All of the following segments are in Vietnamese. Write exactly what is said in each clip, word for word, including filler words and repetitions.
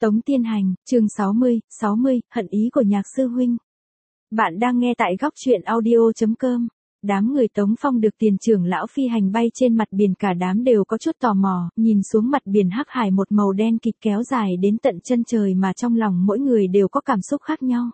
Tống Tiên Hành, chương sáu mươi, sáu mươi, hận ý của nhạc sư huynh. Bạn đang nghe tại góc truyện audio chấm com. Đám người Tống Phong được tiền trưởng lão phi hành bay trên mặt biển, cả đám đều có chút tò mò, nhìn xuống mặt biển hắc hải một màu đen kịt kéo dài đến tận chân trời mà trong lòng mỗi người đều có cảm xúc khác nhau.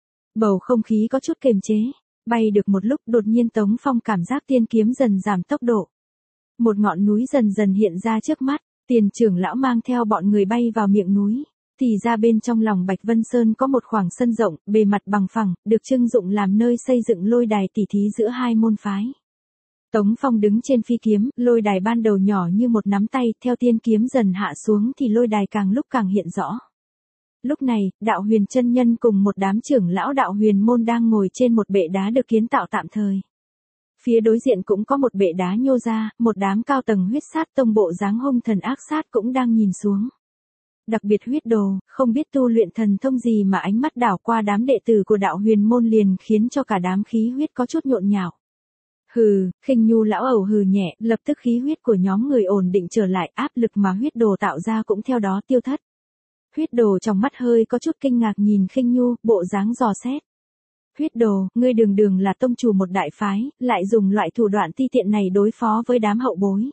Bầu không khí có chút kiềm chế, bay được một lúc đột nhiên Tống Phong cảm giác tiên kiếm dần giảm tốc độ. Một ngọn núi dần dần hiện ra trước mắt, tiền trưởng lão mang theo bọn người bay vào miệng núi. Thì ra bên trong lòng Bạch Vân Sơn có một khoảng sân rộng, bề mặt bằng phẳng, được trưng dụng làm nơi xây dựng lôi đài tỉ thí giữa hai môn phái. Tống Phong đứng trên phi kiếm, lôi đài ban đầu nhỏ như một nắm tay, theo tiên kiếm dần hạ xuống thì lôi đài càng lúc càng hiện rõ. Lúc này, Đạo Huyền chân nhân cùng một đám trưởng lão Đạo Huyền môn đang ngồi trên một bệ đá được kiến tạo tạm thời. Phía đối diện cũng có một bệ đá nhô ra, một đám cao tầng huyết sát tông bộ dáng hung thần ác sát cũng đang nhìn xuống. Đặc biệt huyết đồ, không biết tu luyện thần thông gì mà ánh mắt đảo qua đám đệ tử của Đạo Huyền môn liền khiến cho cả đám khí huyết có chút nhộn nhạo. Hừ, Khinh Nhu lão ẩu hừ nhẹ, lập tức khí huyết của nhóm người ổn định trở lại, áp lực mà huyết đồ tạo ra cũng theo đó tiêu thất. Huyết đồ trong mắt hơi có chút kinh ngạc nhìn Khinh Nhu, bộ dáng dò xét. Huyết đồ, ngươi đường đường là tông chủ một đại phái, lại dùng loại thủ đoạn ti tiện này đối phó với đám hậu bối.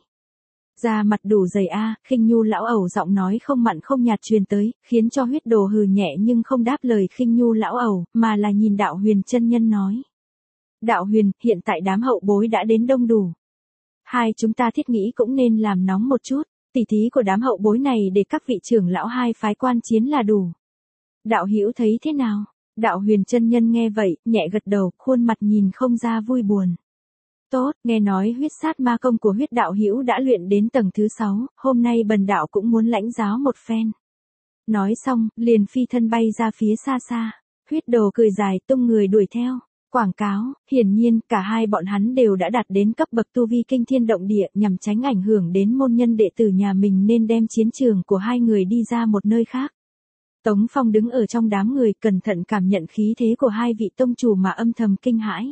Da mặt đủ dày a, à, Khinh Nhu lão ẩu giọng nói không mặn không nhạt truyền tới, khiến cho huyết đồ hừ nhẹ nhưng không đáp lời Khinh Nhu lão ẩu, mà là nhìn Đạo Huyền chân nhân nói. Đạo Huyền, hiện tại đám hậu bối đã đến đông đủ. Hai chúng ta thiết nghĩ cũng nên làm nóng một chút, tỉ thí của đám hậu bối này để các vị trưởng lão hai phái quan chiến là đủ. Đạo Hữu thấy thế nào? Đạo Huyền chân nhân nghe vậy, nhẹ gật đầu, khuôn mặt nhìn không ra vui buồn. Tốt, nghe nói huyết sát ma công của huyết đạo hữu đã luyện đến tầng thứ sáu, hôm nay bần đạo cũng muốn lãnh giáo một phen. Nói xong, liền phi thân bay ra phía xa xa, huyết đồ cười dài tung người đuổi theo. Quảng cáo, hiển nhiên cả hai bọn hắn đều đã đạt đến cấp bậc tu vi kinh thiên động địa, nhằm tránh ảnh hưởng đến môn nhân đệ tử nhà mình nên đem chiến trường của hai người đi ra một nơi khác. Tống Phong đứng ở trong đám người cẩn thận cảm nhận khí thế của hai vị tông chủ mà âm thầm kinh hãi.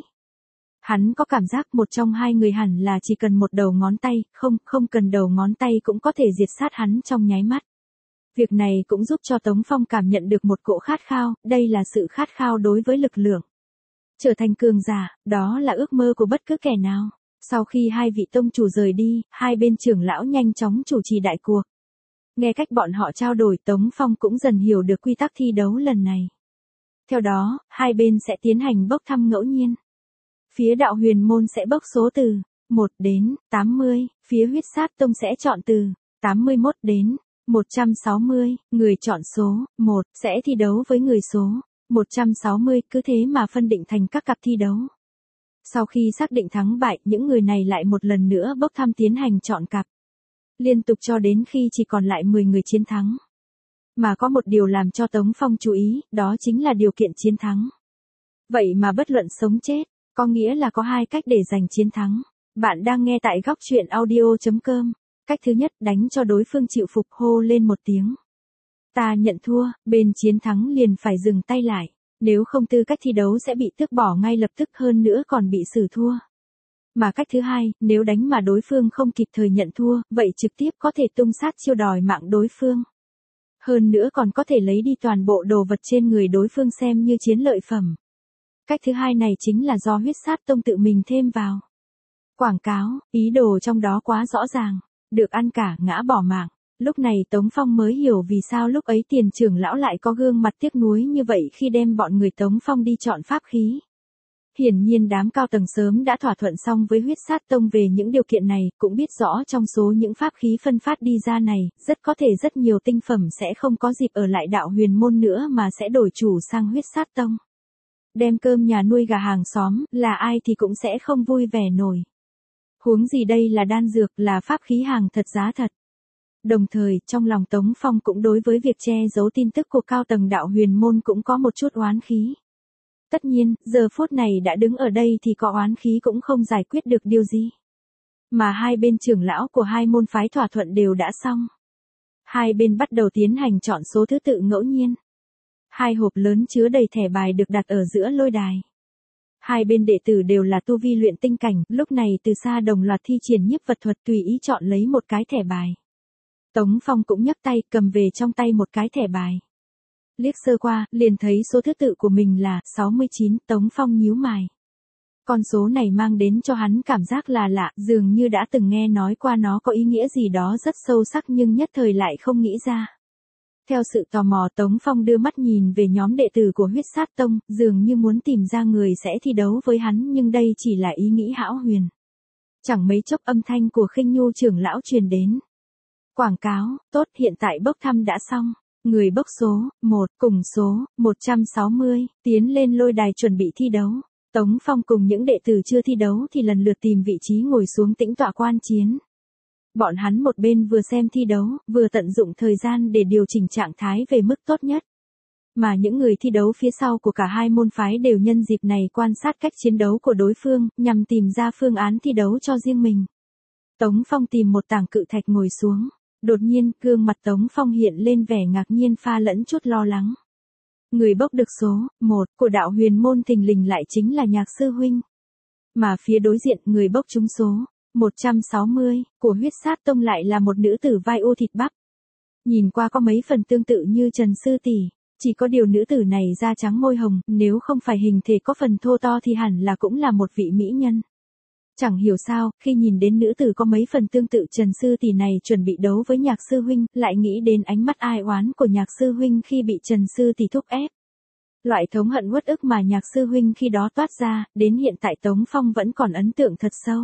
Hắn có cảm giác một trong hai người hẳn là chỉ cần một đầu ngón tay, không, không cần đầu ngón tay cũng có thể diệt sát hắn trong nháy mắt. Việc này cũng giúp cho Tống Phong cảm nhận được một cỗ khát khao, đây là sự khát khao đối với lực lượng. Trở thành cường giả, đó là ước mơ của bất cứ kẻ nào. Sau khi hai vị tông chủ rời đi, hai bên trưởng lão nhanh chóng chủ trì đại cuộc. Nghe cách bọn họ trao đổi, Tống Phong cũng dần hiểu được quy tắc thi đấu lần này. Theo đó, hai bên sẽ tiến hành bốc thăm ngẫu nhiên. Phía Đạo Huyền môn sẽ bốc số từ một đến tám mươi, phía huyết sát tông sẽ chọn từ tám mươi mốt đến một trăm sáu mươi, người chọn số một sẽ thi đấu với người số một trăm sáu mươi, cứ thế mà phân định thành các cặp thi đấu. Sau khi xác định thắng bại, những người này lại một lần nữa bốc thăm tiến hành chọn cặp. Liên tục cho đến khi chỉ còn lại mười người chiến thắng. Mà có một điều làm cho Tống Phong chú ý, đó chính là điều kiện chiến thắng. Vậy mà bất luận sống chết, có nghĩa là có hai cách để giành chiến thắng. Bạn đang nghe tại góc truyện audio chấm com. Cách thứ nhất, đánh cho đối phương chịu phục, hô lên một tiếng. Ta nhận thua, bên chiến thắng liền phải dừng tay lại. Nếu không tư cách thi đấu sẽ bị tước bỏ ngay lập tức, hơn nữa còn bị xử thua. Mà cách thứ hai, nếu đánh mà đối phương không kịp thời nhận thua, vậy trực tiếp có thể tung sát chiêu đòi mạng đối phương. Hơn nữa còn có thể lấy đi toàn bộ đồ vật trên người đối phương xem như chiến lợi phẩm. Cách thứ hai này chính là do huyết sát tông tự mình thêm vào. Quảng cáo, ý đồ trong đó quá rõ ràng, được ăn cả ngã bỏ mạng. Lúc này Tống Phong mới hiểu vì sao lúc ấy tiền trưởng lão lại có gương mặt tiếc nuối như vậy khi đem bọn người Tống Phong đi chọn pháp khí. Hiển nhiên đám cao tầng sớm đã thỏa thuận xong với huyết sát tông về những điều kiện này, cũng biết rõ trong số những pháp khí phân phát đi ra này, rất có thể rất nhiều tinh phẩm sẽ không có dịp ở lại Đạo Huyền môn nữa mà sẽ đổi chủ sang huyết sát tông. Đem cơm nhà nuôi gà hàng xóm, là ai thì cũng sẽ không vui vẻ nổi. Huống gì đây là đan dược, là pháp khí hàng thật giá thật. Đồng thời, trong lòng Tống Phong cũng đối với việc che giấu tin tức của cao tầng Đạo Huyền môn cũng có một chút oán khí. Tất nhiên, giờ phút này đã đứng ở đây thì có oán khí cũng không giải quyết được điều gì. Mà hai bên trưởng lão của hai môn phái thỏa thuận đều đã xong. Hai bên bắt đầu tiến hành chọn số thứ tự ngẫu nhiên. Hai hộp lớn chứa đầy thẻ bài được đặt ở giữa lôi đài. Hai bên đệ tử đều là tu vi luyện tinh cảnh, lúc này từ xa đồng loạt thi triển nhiếp vật thuật tùy ý chọn lấy một cái thẻ bài. Tống Phong cũng nhấc tay, cầm về trong tay một cái thẻ bài. Liếc sơ qua, liền thấy số thứ tự của mình là sáu mươi chín, Tống Phong nhíu mày. Con số này mang đến cho hắn cảm giác là lạ, dường như đã từng nghe nói qua nó có ý nghĩa gì đó rất sâu sắc nhưng nhất thời lại không nghĩ ra. Theo sự tò mò Tống Phong đưa mắt nhìn về nhóm đệ tử của huyết sát tông, dường như muốn tìm ra người sẽ thi đấu với hắn nhưng đây chỉ là ý nghĩ hão huyền. Chẳng mấy chốc âm thanh của Khinh Nhu trưởng lão truyền đến. Quảng cáo, tốt hiện tại bốc thăm đã xong. Người bốc số, một, cùng số, một trăm sáu mươi, tiến lên lôi đài chuẩn bị thi đấu. Tống Phong cùng những đệ tử chưa thi đấu thì lần lượt tìm vị trí ngồi xuống tĩnh tọa quan chiến. Bọn hắn một bên vừa xem thi đấu, vừa tận dụng thời gian để điều chỉnh trạng thái về mức tốt nhất. Mà những người thi đấu phía sau của cả hai môn phái đều nhân dịp này quan sát cách chiến đấu của đối phương, nhằm tìm ra phương án thi đấu cho riêng mình. Tống Phong tìm một tảng cự thạch ngồi xuống. Đột nhiên, gương mặt Tống Phong hiện lên vẻ ngạc nhiên pha lẫn chút lo lắng. Người bốc được số một của đạo huyền môn thình lình lại chính là Nhạc sư huynh. Mà phía đối diện, người bốc trúng số một trăm sáu mươi của huyết sát tông lại là một nữ tử vai u thịt bắp. Nhìn qua có mấy phần tương tự như Trần sư tỷ, chỉ có điều nữ tử này da trắng môi hồng, nếu không phải hình thể có phần thô to thì hẳn là cũng là một vị mỹ nhân. Chẳng hiểu sao, khi nhìn đến nữ tử có mấy phần tương tự Trần sư tỷ này chuẩn bị đấu với Nhạc sư huynh, lại nghĩ đến ánh mắt ai oán của Nhạc sư huynh khi bị Trần sư tỷ thúc ép. Loại thống hận uất ức mà Nhạc sư huynh khi đó toát ra, đến hiện tại Tống Phong vẫn còn ấn tượng thật sâu.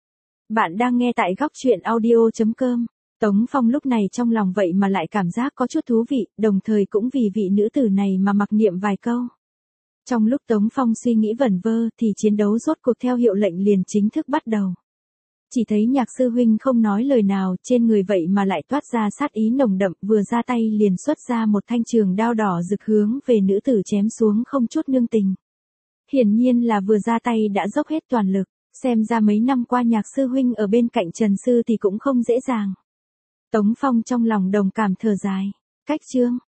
Bạn đang nghe tại góc truyện audio chấm com. Tống Phong lúc này trong lòng vậy mà lại cảm giác có chút thú vị, đồng thời cũng vì vị nữ tử này mà mặc niệm vài câu. Trong lúc Tống Phong suy nghĩ vẩn vơ thì chiến đấu rốt cuộc theo hiệu lệnh liền chính thức bắt đầu. Chỉ thấy Nhạc sư huynh không nói lời nào, trên người vậy mà lại toát ra sát ý nồng đậm, vừa ra tay liền xuất ra một thanh trường đao đỏ rực hướng về nữ tử chém xuống không chút nương tình. Hiển nhiên là vừa ra tay đã dốc hết toàn lực, xem ra mấy năm qua Nhạc sư huynh ở bên cạnh Trần sư thì cũng không dễ dàng. Tống Phong trong lòng đồng cảm thở dài. Cách chương,